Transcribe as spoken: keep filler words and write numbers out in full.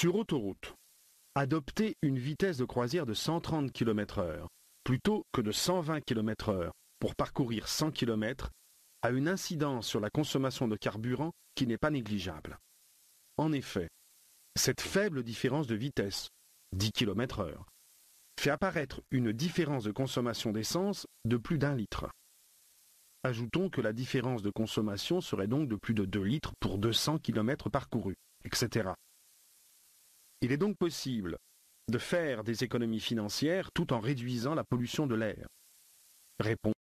Sur autoroute, adopter une vitesse de croisière de cent trente kilomètres heure plutôt que de cent vingt kilomètres heure pour parcourir cent kilomètres a une incidence sur la consommation de carburant qui n'est pas négligeable. En effet, cette faible différence de vitesse, dix kilomètres heure, fait apparaître une différence de consommation d'essence de plus d'un litre. Ajoutons que la différence de consommation serait donc de plus de deux litres pour deux cents kilomètres parcourus, et cetera. Il est donc possible de faire des économies financières tout en réduisant la pollution de l'air. Réponse.